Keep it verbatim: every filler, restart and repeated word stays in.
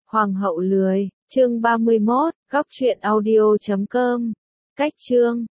Hoàng hậu lười, chương ba mươi mốt, góc truyện audio chấm com. Cách chương